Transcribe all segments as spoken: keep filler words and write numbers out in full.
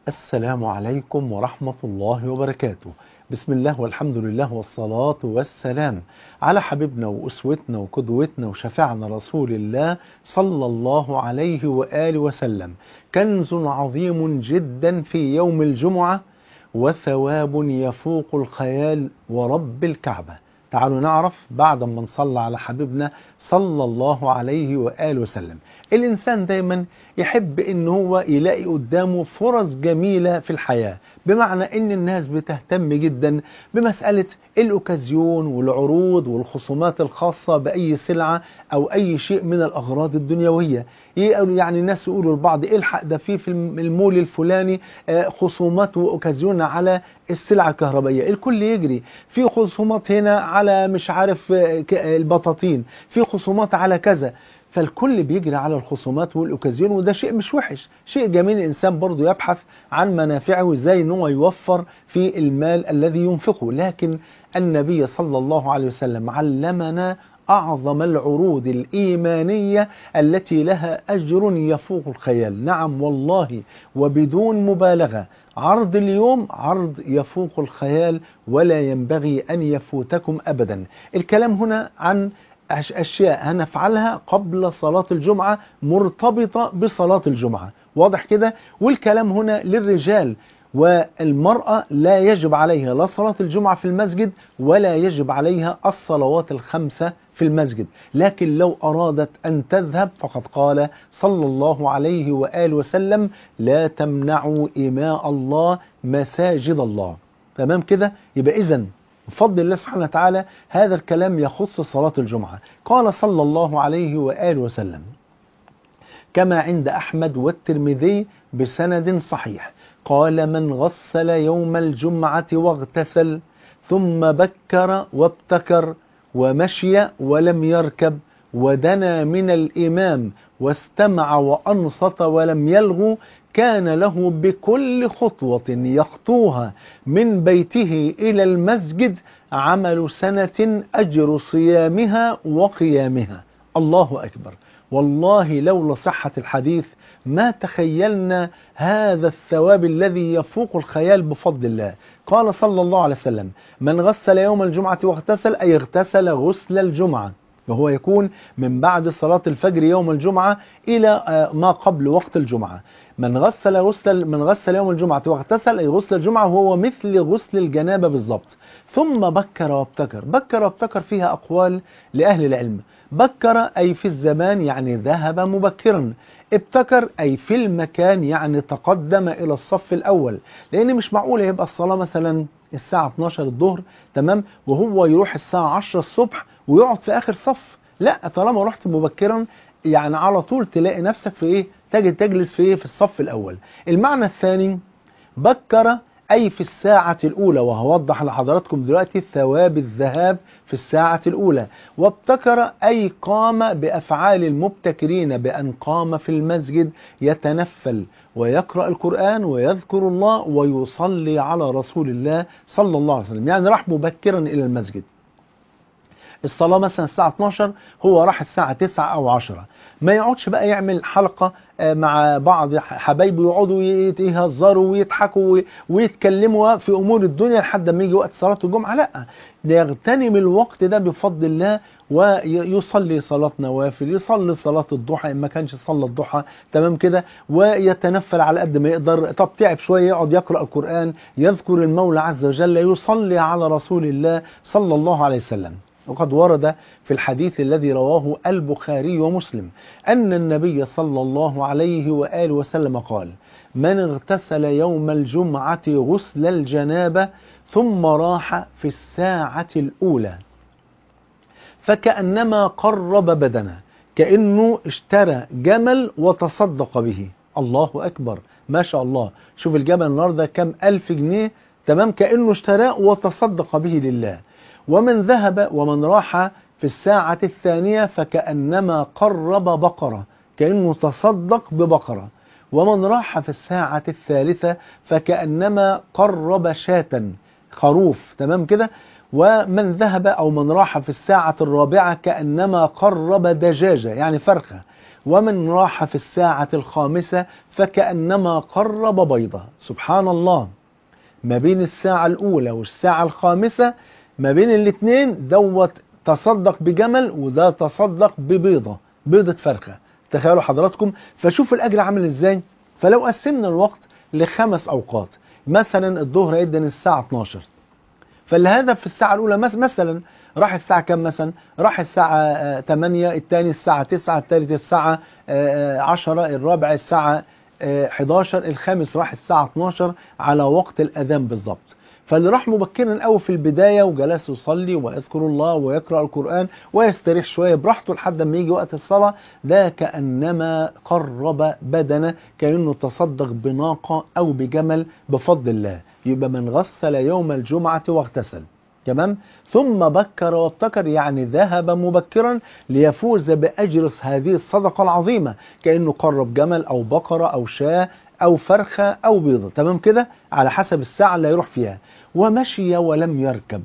السلام عليكم ورحمة الله وبركاته. بسم الله والحمد لله والصلاة والسلام على حبيبنا وأسوتنا وقدوتنا وشفيعنا رسول الله صلى الله عليه وآله وسلم. كنز عظيم جدا في يوم الجمعة وثواب يفوق الخيال ورب الكعبة. تعالوا نعرف بعد ما نصلى على حبيبنا صلى الله عليه وآله وسلم. الإنسان دايما يحب إن هو يلاقي قدامه فرص جميلة في الحياة، بمعنى إن الناس بتهتم جدا بمسألة الأوكازيون والعروض والخصومات الخاصة بأي سلعة أو أي شيء من الأغراض الدنيوية. يعني الناس يقولوا لبعض الحق ده في في المول الفلاني خصومات وأوكازيون على السلع الكهربائية، الكل يجري في خصومات هنا على مش عارف البطاطين، في خصومات على كذا، فالكل بيجري على الخصومات والأوكازيون، وده شيء مش وحش، شيء جميل. الإنسان برضو يبحث عن منافعه وإزاي إن هو يوفر في المال الذي ينفقه، لكن النبي صلى الله عليه وسلم علمنا أعظم العروض الإيمانية التي لها أجر يفوق الخيال. نعم والله وبدون مبالغة، عرض اليوم عرض يفوق الخيال ولا ينبغي أن يفوتكم أبدا. الكلام هنا عن أشياء هنفعلها قبل صلاة الجمعة مرتبطة بصلاة الجمعة، واضح كده؟ والكلام هنا للرجال، والمرأة لا يجب عليها لا صلاة الجمعة في المسجد ولا يجب عليها الصلوات الخمسة في المسجد، لكن لو أرادت أن تذهب فقد قال صلى الله عليه وآله وسلم: لا تمنعوا إماء الله مساجد الله. تمام كده؟ يبقى إذن بفضل الله سبحانه وتعالى هذا الكلام يخص صلاة الجمعة. قال صلى الله عليه وآله وسلم كما عند أحمد والترمذي بسند صحيح، قال: من غسل يوم الجمعة واغتسل ثم بكر وابتكر ومشي ولم يركب ودنا من الإمام واستمع وأنصت ولم يلغو، كان له بكل خطوة يخطوها من بيته إلى المسجد عمل سنة أجر صيامها وقيامها. الله أكبر. والله لولا صحة الحديث ما تخيلنا هذا الثواب الذي يفوق الخيال بفضل الله. قال صلى الله عليه وسلم: من غسل يوم الجمعة واغتسل، أي اغتسل غسل الجمعة، وهو يكون من بعد صلاة الفجر يوم الجمعة إلى ما قبل وقت الجمعة. من غسل غسل من غسل يوم الجمعة واغتسل، أي غسل الجمعة، وهو مثل غسل الجنابة بالضبط. ثم بكر وابتكر. بكر وابتكر فيها أقوال لأهل العلم. بكر أي في الزمان يعني ذهب مبكرا، ابتكر أي في المكان يعني تقدم إلى الصف الأول، لأن مش معقول يبقى الصلاة مثلا الساعة اتناشر الظهر، تمام، وهو يروح الساعة عشرة الصبح ويقعد في آخر صف. لا، طالما رحت مبكرا يعني على طول تلاقي نفسك في إيه؟ تجد تجلس في إيه؟ في الصف الأول. المعنى الثاني بكر أي في الساعة الأولى، وهوضح لحضراتكم دلوقتي ثواب الذهاب في الساعة الأولى. وابتكر أي قام بأفعال المبتكرين، بأن قام في المسجد يتنفل ويقرأ القرآن ويذكر الله ويصلي على رسول الله صلى الله عليه وسلم، يعني راح مبكرا إلى المسجد. الصلاة مثلا الساعة اتناشر، هو راح الساعة تسعة أو عشرة، ما يقعدش بقى يعمل حلقة مع بعض حبايبه يقعدوا يهزروا ويضحكوا ويتكلموا في أمور الدنيا لحد ما يجي وقت صلاة الجمعة. لا، ده يغتنم الوقت ده بفضل الله ويصلي صلاة نوافل، يصلي صلاة الضحى إن ما كانش صلى الضحى، تمام كده، ويتنفل على قد ما يقدر. طب تعب شوية يقعد يقرأ القرآن، يذكر المولى عز وجل، يصلي على رسول الله صلى الله عليه وسلم. وقد ورد في الحديث الذي رواه البخاري ومسلم أن النبي صلى الله عليه وآله وسلم قال: من اغتسل يوم الجمعة غسل الجنابة ثم راح في الساعة الأولى فكأنما قرب بدنه، كأنه اشترى جمل وتصدق به. الله أكبر، ما شاء الله. شوف الجمل النهارده كم ألف جنيه، تمام، كأنه اشتراه وتصدق به لله. ومن ذهب ومن راح في الساعة الثانية فكأنما قرب بقرة، كأنه تصدق ببقرة. ومن راح في الساعة الثالثة فكأنما قرب شاة، خروف، تمام كده. ومن ذهب أو من راح في الساعة الرابعة كأنما قرب دجاجة، يعني فرخة. ومن راح في الساعة الخامسة فكأنما قرب بيضة. سبحان الله، ما بين الساعة الأولى والساعة الخامسة، ما بين الاثنين دوت تصدق بجمل وده تصدق ببيضة، بيضة فرخة. تخيلوا حضراتكم، فشوف الأجر عامل إزاي. فلو قسمنا الوقت لخمس أوقات، مثلا الظهر يدن الساعة اتناشر، فالهدف في الساعة الأولى مثلا راح الساعة كم؟ مثلا راح الساعة تمانية، الثاني الساعة تسعة، الثالث الساعة عشرة، الرابع الساعة حداشر، الخامس راح الساعة اتناشر على وقت الأذان بالضبط. فاللي راح مبكرا قوي في البداية وجلس يصلي ويذكر الله ويقرأ القرآن ويستريح شوية براحته لحد ما يجي وقت الصلاة، ده كأنما قرب بدنه، كأنه تصدق بناقة أو بجمل بفضل الله. يبقى من غسل يوم الجمعة واغتسل، تمام، ثم بكر وابتكر، يعني ذهب مبكرا ليفوز بأجر هذه الصدقة العظيمة، كأنه قرب جمل أو بقرة أو شاة أو فرخة أو بيضة، تمام كده، على حسب الساعة اللي يروح فيها. ومشي ولم يركب.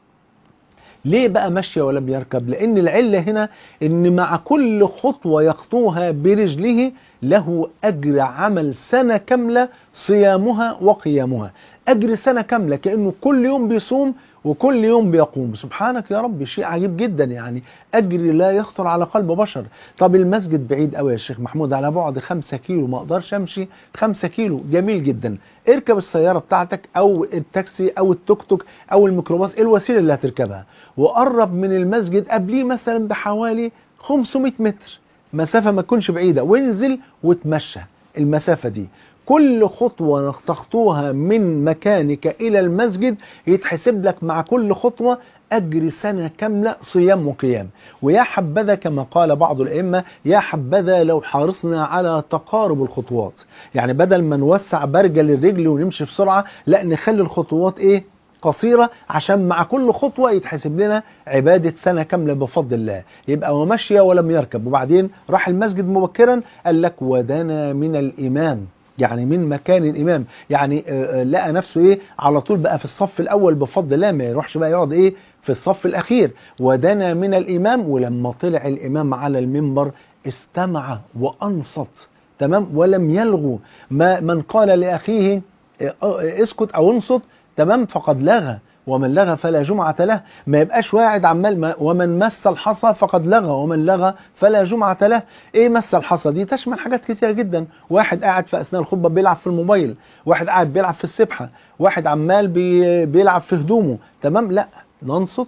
ليه بقى مشي ولم يركب؟ لأن العلة هنا إن مع كل خطوة يخطوها برجله له أجر عمل سنة كاملة صيامها وقيامها، أجر سنة كاملة، كأنه كل يوم بيصوم وكل يوم بيقوم. سبحانك يا رب، شيء عجيب جدا، يعني أجر لا يخطر على قلب بشر. طب المسجد بعيد قوي يا شيخ محمود، على بعد خمسة كيلو، ما أقدرش أمشي خمسة كيلو. جميل جدا، اركب السيارة بتاعتك أو التاكسي أو التوك توك أو الميكروباص، الوسيلة اللي هتركبها، وقرب من المسجد قبليه مثلا بحوالي خمسمائة متر، مسافة ما تكونش بعيدة، وانزل وتمشى المسافة دي. كل خطوة تخطوها من مكانك إلى المسجد يتحسب لك مع كل خطوة أجر سنة كاملة صيام وقيام. ويا حبذا كما قال بعض الأئمة، يا حبذا لو حرصنا على تقارب الخطوات، يعني بدل ما نوسع برجل الرجل ونمشي بسرعة، لا نخلي الخطوات إيه؟ قصيرة، عشان مع كل خطوة يتحسب لنا عبادة سنة كاملة بفضل الله. يبقى ومشي ولم يركب. وبعدين راح المسجد مبكرا، قال لك ودنا من الإمام، يعني من مكان الإمام، يعني لقى نفسه إيه؟ على طول بقى في الصف الأول بفضل الله، ما يروحش بقى يقعد إيه في الصف الأخير. ودنا من الإمام، ولما طلع الإمام على المنبر استمع وأنصت، تمام، ولم يلغو. ما من قال لأخيه اسكت أو انصت، تمام، فقد لغى، ومن لغى فلا جمعة له. ما يبقاش واعد عمال ما، ومن مس الحصى فقد لغى، ومن لغى فلا جمعة له. ايه مس الحصى دي؟ تشمل حاجات كتيرة جدا. واحد قاعد في اثناء الخطبة بيلعب في الموبايل، واحد قاعد بيلعب في السبحة، واحد عمال بي بيلعب في هدومه، تمام. لا، ننصت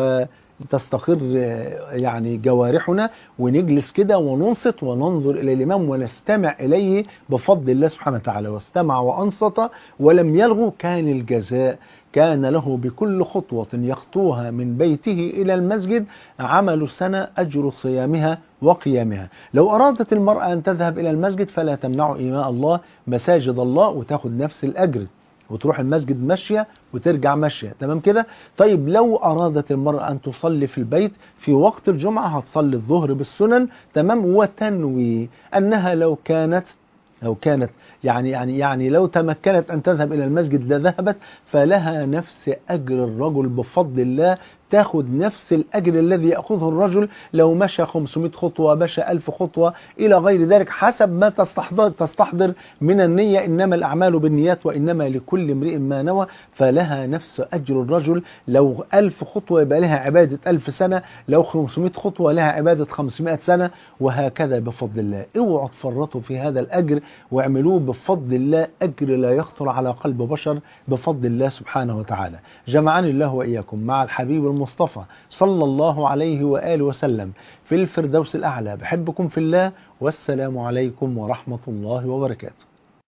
وتستقر يعني جوارحنا، ونجلس كده وننصت وننظر إلى الإمام ونستمع إليه بفضل الله سبحانه وتعالى. واستمع وأنصت ولم يلغو، كان الجزاء كان له بكل خطوة يخطوها من بيته إلى المسجد عمل سنة أجر صيامها وقيامها. لو أرادت المرأة أن تذهب إلى المسجد فلا تمنع إيماء الله مساجد الله، وتاخد نفس الأجر، وتروح المسجد ماشية وترجع ماشية، تمام كده. طيب لو أرادت المرأة أن تصلي في البيت في وقت الجمعة، هتصلي الظهر بالسنن، تمام، وتنوي أنها لو كانت لو كانت يعني يعني يعني لو تمكنت أن تذهب إلى المسجد لذهبت، فلها نفس أجر الرجل بفضل الله، تاخد نفس الأجر الذي يأخذه الرجل لو مشى خمسمائة خطوة، مشى ألف خطوة إلى غير ذلك، حسب ما تستحضر, تستحضر من النية. إنما الأعمال بالنيات وإنما لكل امرئ ما نوى. فلها نفس أجر الرجل، لو ألف خطوة يبقى لها عبادة ألف سنة، لو خمسمائة خطوة لها عبادة خمسمائة سنة، وهكذا بفضل الله. اوعوا تفرطوا في هذا الأجر، واعملوه بفضل الله، أجر لا يخطر على قلب بشر بفضل الله سبحانه وتعالى. جمعني الله وإياكم مع الحبيب المصطفى صلى الله عليه وآله وسلم في الفردوس الأعلى. بحبكم في الله، والسلام عليكم ورحمة الله وبركاته.